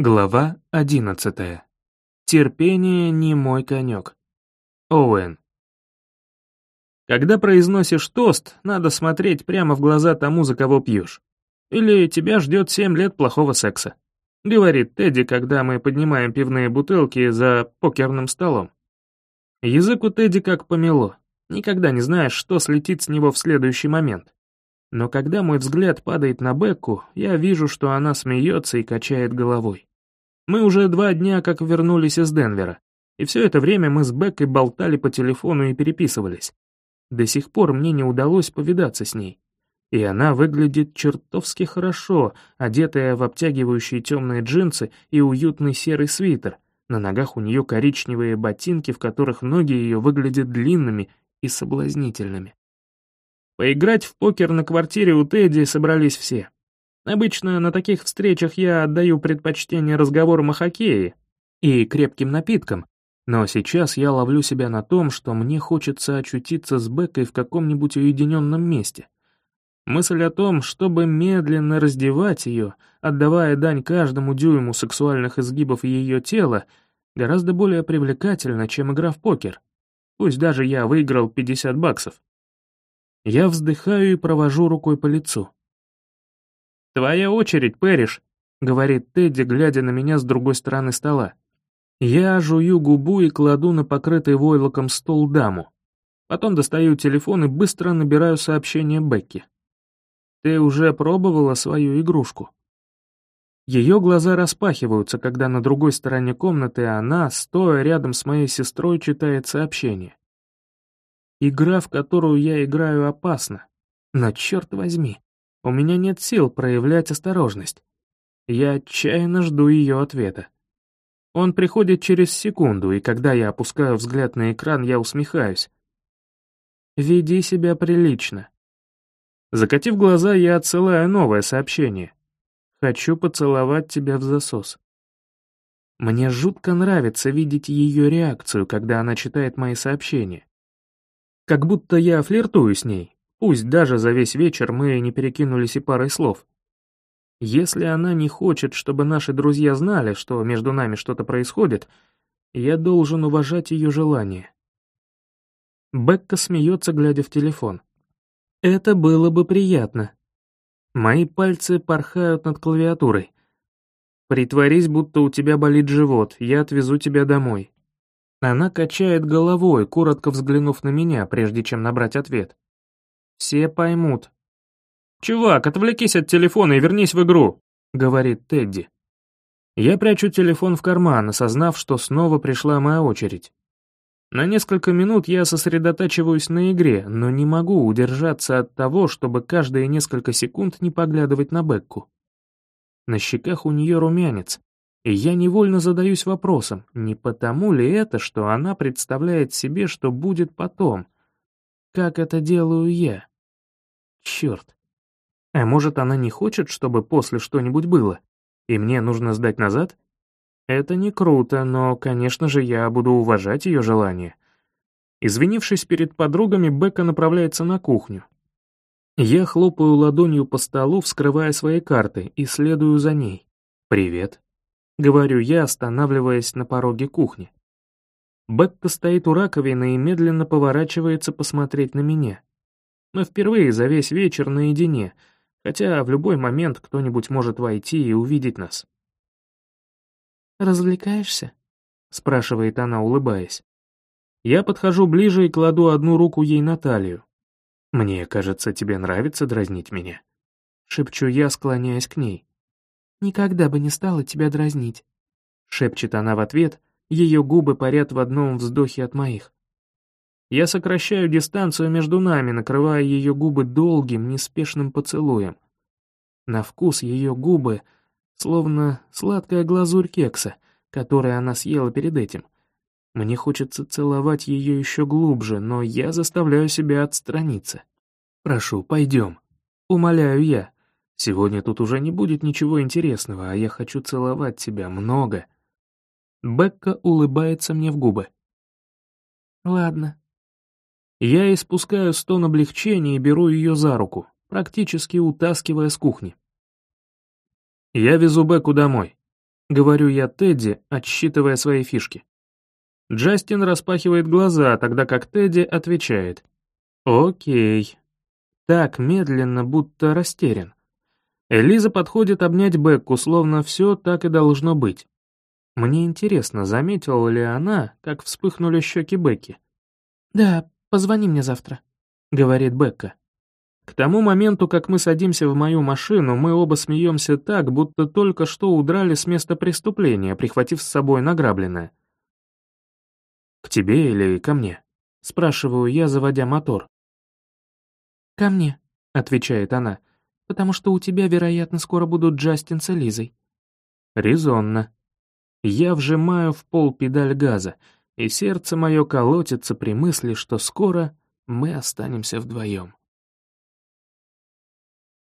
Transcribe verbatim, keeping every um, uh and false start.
Глава одиннадцатая. Терпение не мой конек. Оуэн. Когда произносишь тост, надо смотреть прямо в глаза тому, за кого пьешь. Или тебя ждет семь лет плохого секса. Говорит Тедди, когда мы поднимаем пивные бутылки за покерным столом. Язык у Тедди как помело. Никогда не знаешь, что слетит с него в следующий момент. Но когда мой взгляд падает на Бекку, я вижу, что она смеется и качает головой. Мы уже два дня как вернулись из Денвера, и все это время мы с Беккой болтали по телефону и переписывались. До сих пор мне не удалось повидаться с ней. И она выглядит чертовски хорошо, одетая в обтягивающие темные джинсы и уютный серый свитер. На ногах у нее коричневые ботинки, в которых ноги ее выглядят длинными и соблазнительными. Поиграть в покер на квартире у Тедди собрались все. Обычно на таких встречах я отдаю предпочтение разговорам о хоккее и крепким напиткам, но сейчас я ловлю себя на том, что мне хочется очутиться с Беккой в каком-нибудь уединенном месте. Мысль о том, чтобы медленно раздевать ее, отдавая дань каждому дюйму сексуальных изгибов ее тела, гораздо более привлекательна, чем игра в покер. Пусть даже я выиграл пятьдесят баксов. Я вздыхаю и провожу рукой по лицу. «Твоя очередь, Пэриш», — говорит Тедди, глядя на меня с другой стороны стола. Я жую губу и кладу на покрытый войлоком стол даму. Потом достаю телефон и быстро набираю сообщение Бекки. «Ты уже пробовала свою игрушку?» Ее глаза распахиваются, когда на другой стороне комнаты она, стоя рядом с моей сестрой, читает сообщение. Игра, в которую я играю, опасна. Но черт возьми, у меня нет сил проявлять осторожность. Я отчаянно жду ее ответа. Он приходит через секунду, и когда я опускаю взгляд на экран, я усмехаюсь. «Веди себя прилично». Закатив глаза, я отсылаю новое сообщение. «Хочу поцеловать тебя в засос». Мне жутко нравится видеть ее реакцию, когда она читает мои сообщения. Как будто я флиртую с ней, пусть даже за весь вечер мы не перекинулись и парой слов. Если она не хочет, чтобы наши друзья знали, что между нами что-то происходит, я должен уважать ее желание. Бекка смеется, глядя в телефон. Это было бы приятно. Мои пальцы порхают над клавиатурой. Притворись, будто у тебя болит живот, я отвезу тебя домой. Она качает головой, коротко взглянув на меня, прежде чем набрать ответ. Все поймут. «Чувак, отвлекись от телефона и вернись в игру», — говорит Тедди. Я прячу телефон в карман, осознав, что снова пришла моя очередь. На несколько минут я сосредотачиваюсь на игре, но не могу удержаться от того, чтобы каждые несколько секунд не поглядывать на Бекку. На щеках у нее румянец, и я невольно задаюсь вопросом, не потому ли это, что она представляет себе, что будет потом, как это делаю я. Черт. А может, она не хочет, чтобы после что-нибудь было, и мне нужно сдать назад? Это не круто, но, конечно же, я буду уважать ее желание. Извинившись перед подругами, Бекка направляется на кухню. Я хлопаю ладонью по столу, вскрывая свои карты, и следую за ней. «Привет», — говорю я, останавливаясь на пороге кухни. Бекка стоит у раковины и медленно поворачивается посмотреть на меня. Мы впервые за весь вечер наедине, хотя в любой момент кто-нибудь может войти и увидеть нас. «Развлекаешься?» — спрашивает она, улыбаясь. Я подхожу ближе и кладу одну руку ей на талию. «Мне кажется, тебе нравится дразнить меня», — шепчу я, склоняясь к ней. «Никогда бы не стала тебя дразнить», — шепчет она в ответ, ее губы парят в одном вздохе от моих. Я сокращаю дистанцию между нами, накрывая ее губы долгим, неспешным поцелуем. На вкус ее губы словно сладкая глазурь кекса, который она съела перед этим. Мне хочется целовать ее еще глубже, но я заставляю себя отстраниться. «Прошу, пойдем», — умоляю я. «Сегодня тут уже не будет ничего интересного, а я хочу целовать тебя много». Бекка улыбается мне в губы. «Ладно». Я испускаю стон облегчения и беру ее за руку, практически утаскивая с кухни. Я везу Бекку домой. Говорю я Тедди, отсчитывая свои фишки. Джастин распахивает глаза, тогда как Тедди отвечает. «Окей». Так медленно, будто растерян. Элиза подходит обнять Бекку, словно все так и должно быть. Мне интересно, заметила ли она, как вспыхнули щеки Бекки. «Да, позвони мне завтра», — говорит Бекка. К тому моменту, как мы садимся в мою машину, мы оба смеемся так, будто только что удрали с места преступления, прихватив с собой награбленное. «К тебе или ко мне?» — спрашиваю я, заводя мотор. «Ко мне», — отвечает она, «потому что у тебя, вероятно, скоро будут Джастин с Элизой». Резонно. Я вжимаю в пол педаль газа, и сердце мое колотится при мысли, что скоро мы останемся вдвоем.